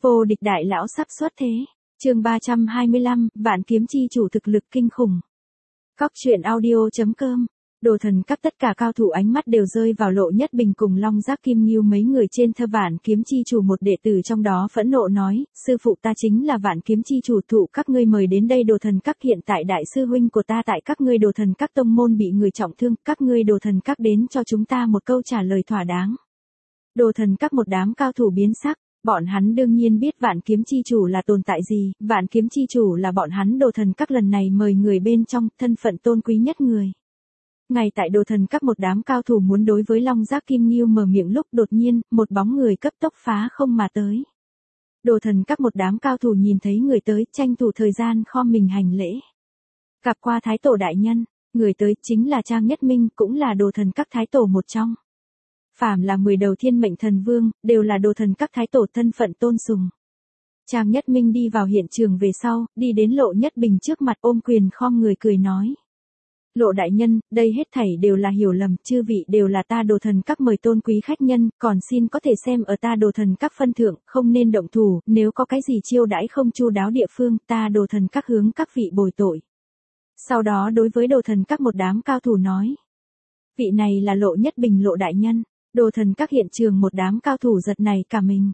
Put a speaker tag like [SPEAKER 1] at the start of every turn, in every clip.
[SPEAKER 1] Vô địch đại lão sắp xuất thế. Chương 325, Vạn Kiếm chi chủ thực lực kinh khủng. Cóc truyện audio.com. Đồ thần các tất cả cao thủ ánh mắt đều rơi vào Lộ Nhất Bình cùng Long Giác Kim Ngưu mấy người trên thơ Vạn Kiếm chi chủ. Một đệ tử trong đó phẫn nộ nói, sư phụ ta chính là Vạn Kiếm chi chủ, thụ các ngươi mời đến đây. Đồ thần các hiện tại đại sư huynh của ta tại các ngươi Đồ thần các tông môn bị người trọng thương, các ngươi Đồ thần các đến cho chúng ta một câu trả lời thỏa đáng. Đồ thần các một đám cao thủ biến sắc. Bọn hắn đương nhiên biết Vạn Kiếm chi chủ là tồn tại gì, Vạn Kiếm chi chủ là bọn hắn Đồ thần các lần này mời người bên trong, thân phận tôn quý nhất người. Ngay tại Đồ thần các một đám cao thủ muốn đối với Long Giác Kim Ngưu mở miệng lúc đột nhiên, một bóng người cấp tốc phá không mà tới. Đồ thần các một đám cao thủ nhìn thấy người tới, tranh thủ thời gian khom mình hành lễ. Gặp qua Thái Tổ đại nhân, người tới chính là Trang Nhất Minh, cũng là Đồ thần các Thái Tổ một trong. Phàm là 10 đầu thiên mệnh thần vương, đều là Đồ thần các Thái Tổ thân phận tôn sùng. Trang Nhất Minh đi vào hiện trường về sau, đi đến Lộ Nhất Bình trước mặt ôm quyền khom người cười nói. Lộ đại nhân, đây hết thảy đều là hiểu lầm, chư vị đều là ta Đồ thần các mời tôn quý khách nhân, còn xin có thể xem ở ta Đồ thần các phân thượng, không nên động thủ, nếu có cái gì chiêu đãi không chu đáo địa phương, ta Đồ thần các hướng các vị bồi tội. Sau đó đối với Đồ thần các một đám cao thủ nói. Vị này là Lộ Nhất Bình Lộ đại nhân. Đồ thần các hiện trường một đám cao thủ giật này cả mình.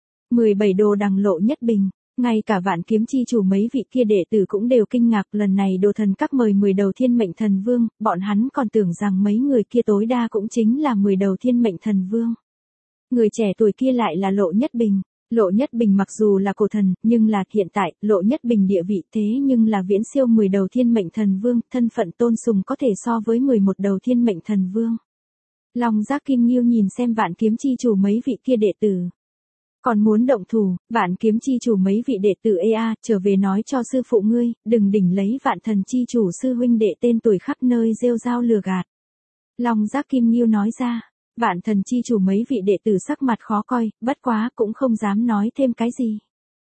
[SPEAKER 1] 17 đồ đằng Lộ Nhất Bình, ngay cả Vạn Kiếm chi chủ mấy vị kia đệ tử cũng đều kinh ngạc, lần này Đồ thần các mời 10 đầu thiên mệnh thần vương, bọn hắn còn tưởng rằng mấy người kia tối đa cũng chính là 10 đầu thiên mệnh thần vương. Người trẻ tuổi kia lại là Lộ Nhất Bình. Lộ Nhất Bình mặc dù là cổ thần, nhưng là hiện tại, Lộ Nhất Bình địa vị thế nhưng là viễn siêu 10 đầu thiên mệnh thần vương, thân phận tôn sùng có thể so với 11 đầu thiên mệnh thần vương. Long Giác Kim Ngưu nhìn xem Vạn Kiếm chi chủ mấy vị kia đệ tử. Còn muốn động thủ, Vạn Kiếm chi chủ mấy vị đệ tử trở về nói cho sư phụ ngươi, đừng đỉnh lấy Vạn Thần chi chủ sư huynh đệ tên tuổi khắp nơi rêu rao lừa gạt. Long Giác Kim Ngưu nói ra, Vạn Thần chi chủ mấy vị đệ tử sắc mặt khó coi, bất quá cũng không dám nói thêm cái gì.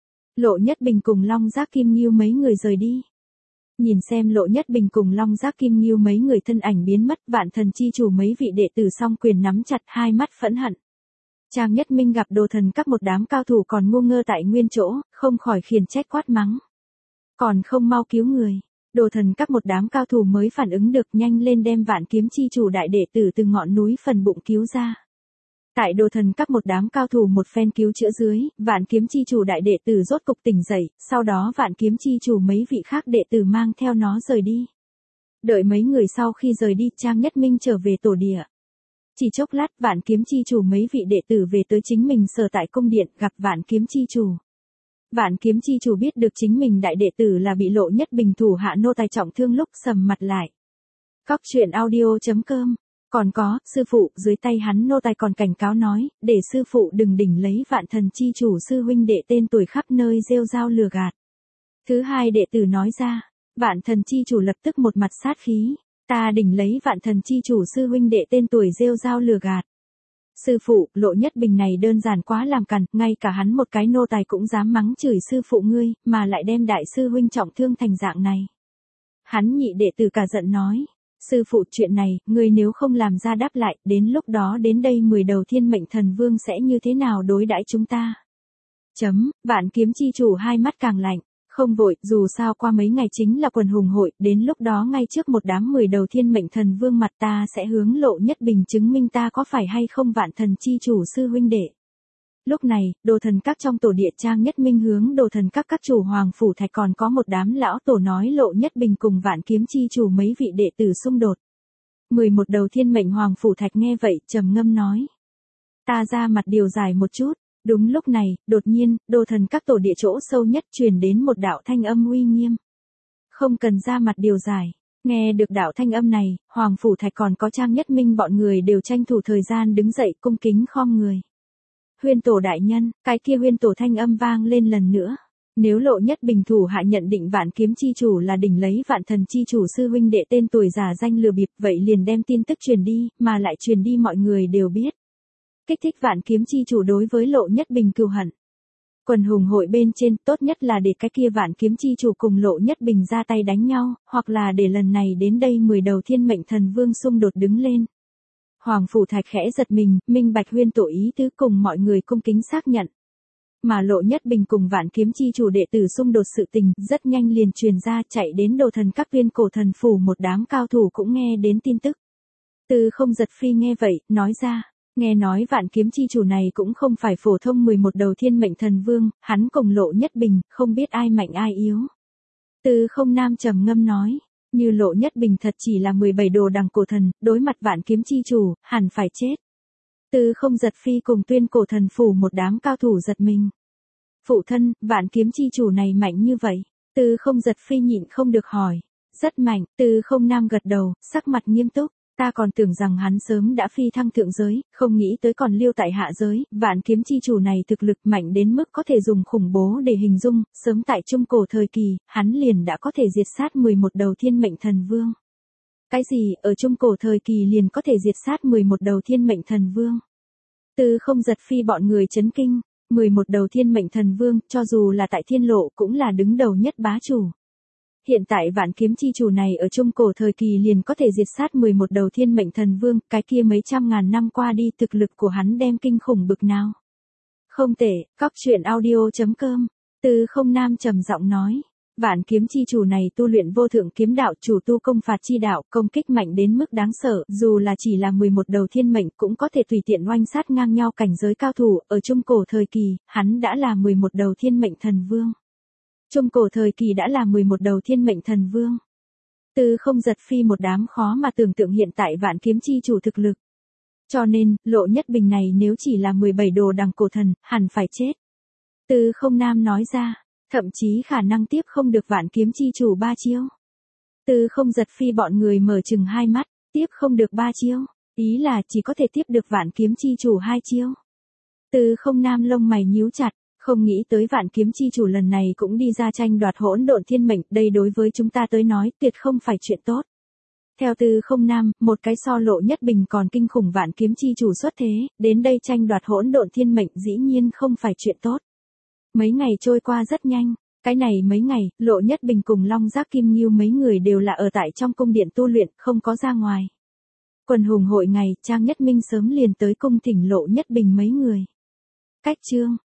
[SPEAKER 1] Lộ Nhất Bình cùng Long Giác Kim Ngưu mấy người rời đi. Nhìn xem Lộ Nhất Bình cùng Long Giác Kim Ngưu mấy người thân ảnh biến mất, Vạn Thần chi chủ mấy vị đệ tử song quyền nắm chặt, hai mắt phẫn hận. Trang Nhất Minh gặp Đồ thần các một đám cao thủ còn ngu ngơ tại nguyên chỗ, không khỏi khiển trách quát mắng. Còn không mau cứu người. Đồ thần các một đám cao thủ mới phản ứng được, nhanh lên đem Vạn Kiếm chi chủ đại đệ tử từ ngọn núi phần bụng cứu ra. Tại Đồ thần các một đám cao thủ một phen cứu chữa dưới, Vạn Kiếm chi chủ đại đệ tử rốt cục tỉnh dậy, sau đó Vạn Kiếm chi chủ mấy vị khác đệ tử mang theo nó rời đi. Đợi mấy người sau khi rời đi, Trang Nhất Minh trở về tổ địa. Chỉ chốc lát, Vạn Kiếm chi chủ mấy vị đệ tử về tới chính mình sở tại cung điện, gặp Vạn Kiếm chi chủ. Vạn Kiếm chi chủ biết được chính mình đại đệ tử là bị Lộ Nhất Bình thủ hạ nô tài trọng thương lúc sầm mặt lại. Cóc truyện audio.com. Còn có, sư phụ, dưới tay hắn nô tài còn cảnh cáo nói, để sư phụ đừng đỉnh lấy Vạn Thần chi chủ sư huynh đệ tên tuổi khắp nơi rêu rao lừa gạt. Thứ hai đệ tử nói ra, Vạn Thần chi chủ lập tức một mặt sát khí, ta đỉnh lấy Vạn Thần chi chủ sư huynh đệ tên tuổi rêu rao lừa gạt. Sư phụ, Lộ Nhất Bình này đơn giản quá làm cằn, ngay cả hắn một cái nô tài cũng dám mắng chửi sư phụ ngươi, mà lại đem đại sư huynh trọng thương thành dạng này. Hắn nhị đệ tử cả giận nói. Sư phụ, chuyện này, ngươi nếu không làm ra đáp lại, đến lúc đó đến đây 10 đầu thiên mệnh thần vương sẽ như thế nào đối đãi chúng ta? Vạn Kiếm chi chủ hai mắt càng lạnh, không vội, dù sao qua mấy ngày chính là quần hùng hội, đến lúc đó ngay trước một đám 10 đầu thiên mệnh thần vương mặt ta sẽ hướng Lộ Nhất Bình chứng minh ta có phải hay không Vạn Thần chi chủ sư huynh đệ. Lúc này, Đồ thần các trong tổ địa Trang Nhất Minh hướng Đồ thần các chủ Hoàng Phủ Thạch còn có một đám lão tổ nói Lộ Nhất Bình cùng Vạn Kiếm chi chủ mấy vị đệ tử xung đột. 11 đầu thiên mệnh Hoàng Phủ Thạch nghe vậy trầm ngâm nói. Ta ra mặt điều giải một chút. Đúng lúc này, đột nhiên, Đồ thần các tổ địa chỗ sâu nhất truyền đến một đạo thanh âm uy nghiêm. Không cần ra mặt điều giải. Nghe được đạo thanh âm này, Hoàng Phủ Thạch còn có Trang Nhất Minh bọn người đều tranh thủ thời gian đứng dậy cung kính khom người. Huyên tổ đại nhân, cái kia huyên tổ thanh âm vang lên lần nữa. Nếu Lộ Nhất Bình thủ hạ nhận định Vạn Kiếm chi chủ là đỉnh lấy Vạn Thần chi chủ sư huynh đệ tên tuổi giả danh lừa bịp, vậy liền đem tin tức truyền đi, mà lại truyền đi mọi người đều biết. Kích thích Vạn Kiếm chi chủ đối với Lộ Nhất Bình cừu hận. Quần hùng hội bên trên, tốt nhất là để cái kia Vạn Kiếm chi chủ cùng Lộ Nhất Bình ra tay đánh nhau, hoặc là để lần này đến đây 10 đầu thiên mệnh thần vương xung đột đứng lên. Hoàng Phủ Thạch khẽ giật mình, minh bạch huyên tổ ý tứ cùng mọi người cung kính xác nhận. Mà Lộ Nhất Bình cùng Vạn Kiếm chi chủ đệ tử xung đột sự tình, rất nhanh liền truyền ra, chạy đến Đồ Thần các viên Cổ Thần phủ một đám cao thủ cũng nghe đến tin tức. Tư Không Giật Phi nghe vậy, nói ra, nghe nói Vạn Kiếm chi chủ này cũng không phải phổ thông 11 đầu thiên mệnh thần vương, hắn cùng Lộ Nhất Bình, không biết ai mạnh ai yếu. Tư Không Nam trầm ngâm nói, như Lộ Nhất Bình thật chỉ là 17 đồ đằng cổ thần, đối mặt Vạn Kiếm chi chủ, hẳn phải chết. Tư Không Giật Phi cùng tuyên Cổ Thần phủ một đám cao thủ giật mình. Phụ thân, Vạn Kiếm chi chủ này mạnh như vậy. Tư Không Giật Phi nhịn không được hỏi. Rất mạnh, Tư Không Nam gật đầu, sắc mặt nghiêm túc. Ta còn tưởng rằng hắn sớm đã phi thăng thượng giới, không nghĩ tới còn lưu tại hạ giới. Vạn Kiếm chi chủ này thực lực mạnh đến mức có thể dùng khủng bố để hình dung. Sớm tại trung cổ thời kỳ, hắn liền đã có thể diệt sát 11 đầu thiên mệnh thần vương. Cái gì, ở trung cổ thời kỳ liền có thể diệt sát 11 đầu thiên mệnh thần vương? Tư Không Giật Phi bọn người chấn kinh, 11 đầu thiên mệnh thần vương, cho dù là tại thiên lộ cũng là đứng đầu nhất bá chủ. Hiện tại Vạn Kiếm chi chủ này ở trung cổ thời kỳ liền có thể diệt sát 11 đầu thiên mệnh thần vương, cái kia mấy trăm ngàn năm qua đi thực lực của hắn đem kinh khủng bực nào. Không tệ, coctruyện.audio.com, Tư Không Nam trầm giọng nói. Vạn Kiếm chi chủ này tu luyện vô thượng kiếm đạo, chủ tu công phạt chi đạo, công kích mạnh đến mức đáng sợ, dù là chỉ là 11 đầu thiên mệnh cũng có thể tùy tiện oanh sát ngang nhau cảnh giới cao thủ, ở trung cổ thời kỳ, hắn đã là 11 đầu thiên mệnh thần vương. Trung cổ thời kỳ đã là 11 đầu thiên mệnh thần vương. Tư Không Giật Phi một đám khó mà tưởng tượng hiện tại Vạn Kiếm chi chủ thực lực. Cho nên, Lộ Nhất Bình này nếu chỉ là 17 đồ đằng cổ thần, hẳn phải chết. Tư Không Nam nói ra. Thậm chí khả năng tiếp không được Vạn Kiếm chi chủ 3 chiêu. Tư Không Giật Phi bọn người mở chừng hai mắt, tiếp không được 3 chiêu, ý là chỉ có thể tiếp được Vạn Kiếm chi chủ 2 chiêu. Tư Không Nam lông mày nhíu chặt, không nghĩ tới Vạn Kiếm chi chủ lần này cũng đi ra tranh đoạt hỗn độn thiên mệnh, đây đối với chúng ta tới nói tuyệt không phải chuyện tốt. Theo Tư Không Nam, một cái so Lộ Nhất Bình còn kinh khủng Vạn Kiếm chi chủ xuất thế, đến đây tranh đoạt hỗn độn thiên mệnh dĩ nhiên không phải chuyện tốt. Mấy ngày trôi qua rất nhanh, cái này mấy ngày, Lộ Nhất Bình cùng Long Giác Kim Nghiêu mấy người đều là ở tại trong cung điện tu luyện, không có ra ngoài. Quần hùng hội ngày, Trang Nhất Minh sớm liền tới cung thỉnh Lộ Nhất Bình mấy người. Cách chương